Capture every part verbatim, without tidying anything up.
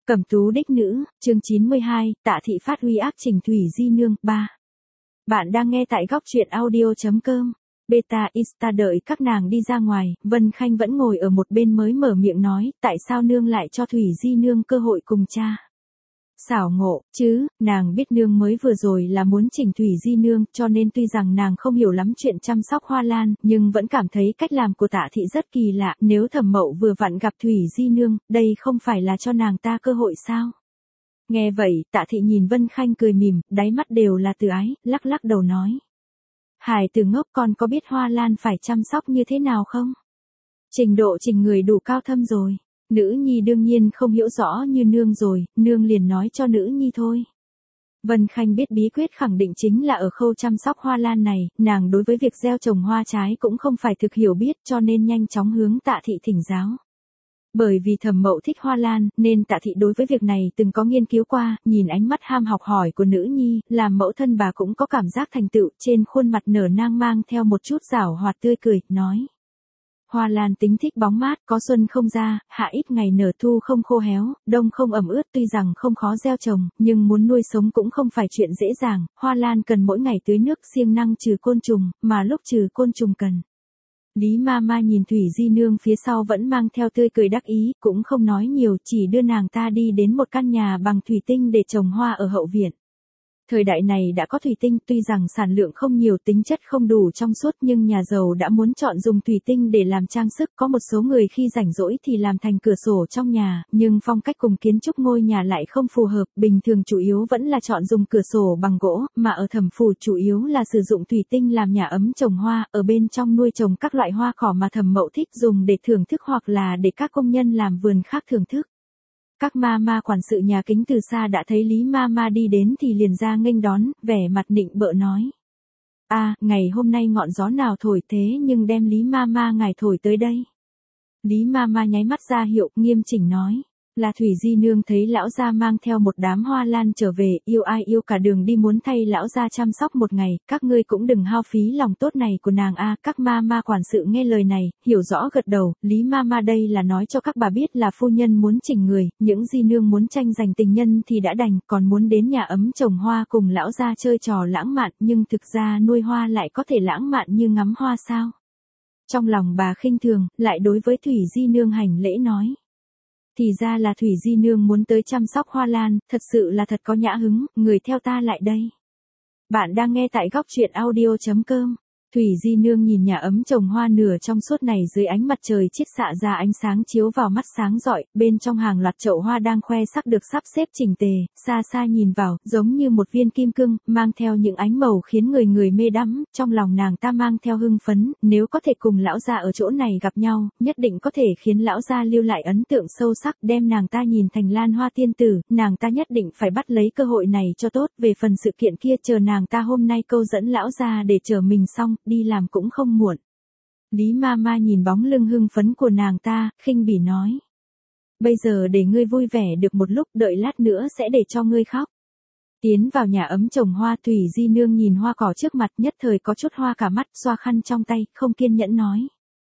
Cẩm tú đích nữ, chương chín mươi hai, Tạ thị phát huy ác trình Thủy Di Nương, ba. Bạn đang nghe tại góc truyện audio.com. Beta Insta đợi các nàng đi ra ngoài, Vân Khanh vẫn ngồi ở một bên mới mở miệng nói, tại sao nương lại cho Thủy Di Nương cơ hội cùng cha. Xảo ngộ, chứ, nàng biết nương mới vừa rồi là muốn chỉnh Thủy Di Nương, cho nên tuy rằng nàng không hiểu lắm chuyện chăm sóc hoa lan, nhưng vẫn cảm thấy cách làm của Tạ thị rất kỳ lạ, nếu Thẩm Mậu vừa vặn gặp Thủy Di Nương, đây không phải là cho nàng ta cơ hội sao? Nghe vậy, Tạ thị nhìn Vân Khanh cười mỉm, đáy mắt đều là từ ái, lắc lắc đầu nói. Hải tử ngốc, con có biết hoa lan phải chăm sóc như thế nào không? Trình độ trình người đủ cao thâm rồi. Nữ nhi đương nhiên không hiểu rõ như nương rồi, nương liền nói cho nữ nhi thôi. Vân Khanh biết bí quyết khẳng định chính là ở khâu chăm sóc hoa lan này, nàng đối với việc gieo trồng hoa trái cũng không phải thực hiểu biết cho nên nhanh chóng hướng Tạ thị thỉnh giáo. Bởi vì Thẩm Mậu thích hoa lan, nên Tạ thị đối với việc này từng có nghiên cứu qua, nhìn ánh mắt ham học hỏi của nữ nhi, làm mẫu thân bà cũng có cảm giác thành tựu, trên khuôn mặt nở nang mang theo một chút giảo hoạt tươi cười, nói. Hoa lan tính thích bóng mát, có xuân không ra, hạ ít ngày nở, thu không khô héo, đông không ẩm ướt, tuy rằng không khó gieo trồng, nhưng muốn nuôi sống cũng không phải chuyện dễ dàng, hoa lan cần mỗi ngày tưới nước siêng năng trừ côn trùng, mà lúc trừ côn trùng cần. Lý ma ma nhìn Thủy Di Nương phía sau vẫn mang theo tươi cười đắc ý, cũng không nói nhiều, chỉ đưa nàng ta đi đến một căn nhà bằng thủy tinh để trồng hoa ở hậu viện. Thời đại này đã có thủy tinh, tuy rằng sản lượng không nhiều, tính chất không đủ trong suốt, nhưng nhà giàu đã muốn chọn dùng thủy tinh để làm trang sức, có một số người khi rảnh rỗi thì làm thành cửa sổ trong nhà, nhưng phong cách cùng kiến trúc ngôi nhà lại không phù hợp, bình thường chủ yếu vẫn là chọn dùng cửa sổ bằng gỗ, mà ở Thẩm phủ chủ yếu là sử dụng thủy tinh làm nhà ấm trồng hoa, ở bên trong nuôi trồng các loại hoa cỏ mà Thẩm Mậu thích dùng để thưởng thức hoặc là để các công nhân làm vườn khác thưởng thức. Các ma ma quản sự nhà kính từ xa đã thấy Lý ma ma đi đến thì liền ra nghênh đón, vẻ mặt nịnh bợ nói. A, à, ngày hôm nay ngọn gió nào thổi thế nhưng đem Lý ma ma ngài thổi tới đây. Lý ma ma nháy mắt ra hiệu, nghiêm chỉnh nói. Là Thủy Di Nương thấy lão gia mang theo một đám hoa lan trở về, yêu ai yêu cả đường đi muốn thay lão gia chăm sóc một ngày, các ngươi cũng đừng hao phí lòng tốt này của nàng a. Các ma ma quản sự nghe lời này, hiểu rõ gật đầu, Lý ma ma đây là nói cho các bà biết là phu nhân muốn chỉnh người, những Di Nương muốn tranh giành tình nhân thì đã đành, còn muốn đến nhà ấm trồng hoa cùng lão gia chơi trò lãng mạn, nhưng thực ra nuôi hoa lại có thể lãng mạn như ngắm hoa sao? Trong lòng bà khinh thường, lại đối với Thủy Di Nương hành lễ nói. Thì ra là Thủy Di Nương muốn tới chăm sóc hoa lan, thật sự là thật có nhã hứng, người theo ta lại đây. Bạn đang nghe tại góc truyện audio.com. Thủy Di Nương nhìn nhà ấm trồng hoa nửa trong suốt này dưới ánh mặt trời chiết xạ ra ánh sáng chiếu vào mắt sáng rọi, bên trong hàng loạt chậu hoa đang khoe sắc được sắp xếp chỉnh tề, xa xa nhìn vào, giống như một viên kim cương, mang theo những ánh màu khiến người người mê đắm, trong lòng nàng ta mang theo hưng phấn, nếu có thể cùng lão gia ở chỗ này gặp nhau, nhất định có thể khiến lão gia lưu lại ấn tượng sâu sắc, đem nàng ta nhìn thành Lan Hoa tiên tử, nàng ta nhất định phải bắt lấy cơ hội này cho tốt, về phần sự kiện kia chờ nàng ta hôm nay câu dẫn lão gia để chờ mình xong, đi làm cũng không muộn. Lý ma ma nhìn bóng lưng hưng phấn của nàng ta, khinh bỉ nói. Bây giờ để ngươi vui vẻ được một lúc, đợi lát nữa sẽ để cho ngươi khóc. Tiến vào nhà ấm trồng hoa, Thủy Di Nương nhìn hoa cỏ trước mặt, nhất thời có chút hoa cả mắt, xoa khăn trong tay, không kiên nhẫn nói.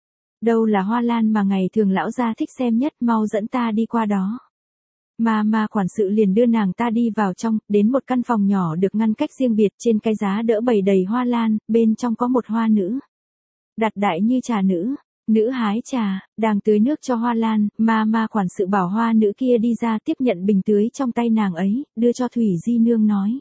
Đâu là hoa lan mà ngày thường lão gia thích xem nhất, mau dẫn ta đi qua đó. Ma ma quản sự liền đưa nàng ta đi vào trong, đến một căn phòng nhỏ được ngăn cách riêng biệt, trên cái giá đỡ bày đầy hoa lan, bên trong có một hoa nữ. Đặt đại như trà nữ, nữ hái trà, đang tưới nước cho hoa lan, ma ma quản sự bảo hoa nữ kia đi ra tiếp nhận bình tưới trong tay nàng ấy, đưa cho Thủy Di Nương nói.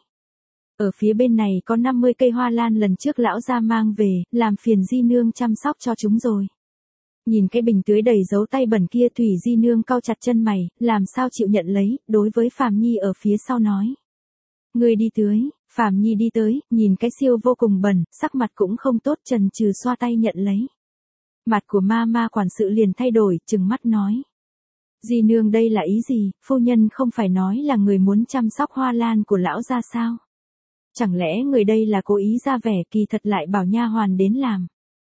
Ở phía bên này có năm mươi cây hoa lan lần trước lão gia mang về, làm phiền Di Nương chăm sóc cho chúng rồi. Nhìn cái bình tưới đầy dấu tay bẩn kia, Thủy Di Nương cau chặt chân mày, làm sao chịu nhận lấy, đối với Phàm Nhi ở phía sau nói. Người đi tưới, Phàm Nhi đi tới, nhìn cái siêu vô cùng bẩn, sắc mặt cũng không tốt, chần chừ xoa tay nhận lấy. Mặt của ma ma quản sự liền thay đổi, trừng mắt nói. Di Nương đây là ý gì, phu nhân không phải nói là người muốn chăm sóc hoa lan của lão gia sao? Chẳng lẽ người đây là cố ý ra vẻ, kỳ thật lại bảo nha hoàn đến làm?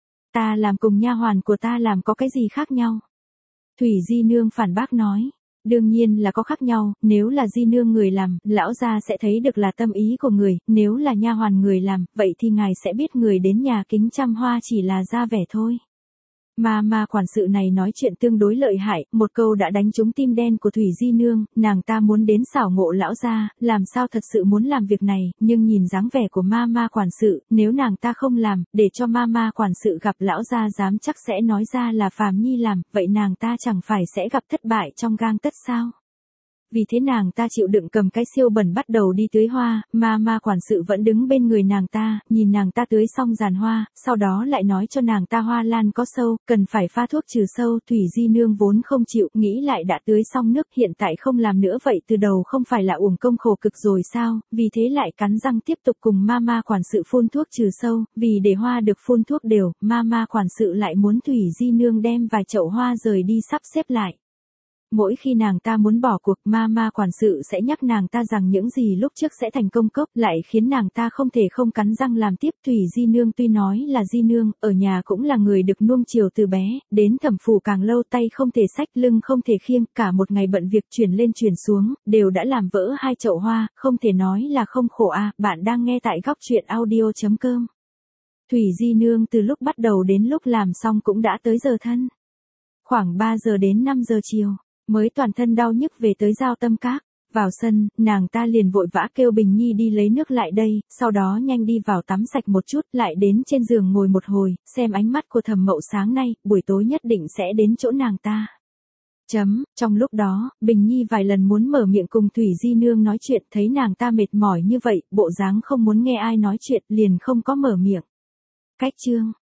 Ta làm cùng nha hoàn của ta làm có cái gì khác nhau? Thủy Di Nương phản bác nói. Đương nhiên là có khác nhau, nếu là Di Nương người làm, lão gia sẽ thấy được là tâm ý của người, nếu là nha hoàn người làm, vậy thì ngài sẽ biết người đến nhà kính chăm hoa chỉ là ra vẻ thôi. Mà mà quản sự này nói chuyện tương đối lợi hại, một câu đã đánh trúng tim đen của Thủy Di Nương, nàng ta muốn đến xảo ngộ lão gia, làm sao thật sự muốn làm việc này, nhưng nhìn dáng vẻ của ma ma quản sự, nếu nàng ta không làm, để cho ma ma quản sự gặp lão gia dám chắc sẽ nói ra là Phàm Nhi làm, vậy nàng ta chẳng phải sẽ gặp thất bại trong gang tấc sao? Vì thế nàng ta chịu đựng cầm cái siêu bẩn bắt đầu đi tưới hoa, ma ma quản sự vẫn đứng bên người nàng ta, nhìn nàng ta tưới xong giàn hoa, sau đó lại nói cho nàng ta hoa lan có sâu, cần phải pha thuốc trừ sâu. Thủy Di Nương vốn không chịu, nghĩ lại đã tưới xong nước, hiện tại không làm nữa vậy từ đầu không phải là uổng công khổ cực rồi sao, vì thế lại cắn răng tiếp tục cùng ma ma quản sự phun thuốc trừ sâu, vì để hoa được phun thuốc đều, ma ma quản sự lại muốn Thủy Di Nương đem vài chậu hoa rời đi sắp xếp lại. Mỗi khi nàng ta muốn bỏ cuộc, ma ma quản sự sẽ nhắc nàng ta rằng những gì lúc trước sẽ thành công cốc, lại khiến nàng ta không thể không cắn răng làm tiếp. Thủy Di Nương tuy nói là Di Nương, ở nhà cũng là người được nuông chiều từ bé, đến thẩm phủ càng lâu tay không thể xách lưng không thể khiêng, cả một ngày bận việc chuyển lên chuyển xuống, đều đã làm vỡ hai chậu hoa, không thể nói là không khổ à. Bạn đang nghe tại góc truyện audio chấm com. Thủy Di Nương từ lúc bắt đầu đến lúc làm xong cũng đã tới giờ thân. Khoảng ba giờ đến năm giờ chiều. Mới toàn thân đau nhức về tới Giao Tâm Các. Vào sân, nàng ta liền vội vã kêu Bình Nhi đi lấy nước lại đây, sau đó nhanh đi vào tắm sạch một chút, lại đến trên giường ngồi một hồi, xem ánh mắt của Thẩm Mậu sáng nay, buổi tối nhất định sẽ đến chỗ nàng ta. Chấm, trong lúc đó, Bình Nhi vài lần muốn mở miệng cùng Thủy Di Nương nói chuyện, thấy nàng ta mệt mỏi như vậy, bộ dáng không muốn nghe ai nói chuyện, liền không có mở miệng. Cách chương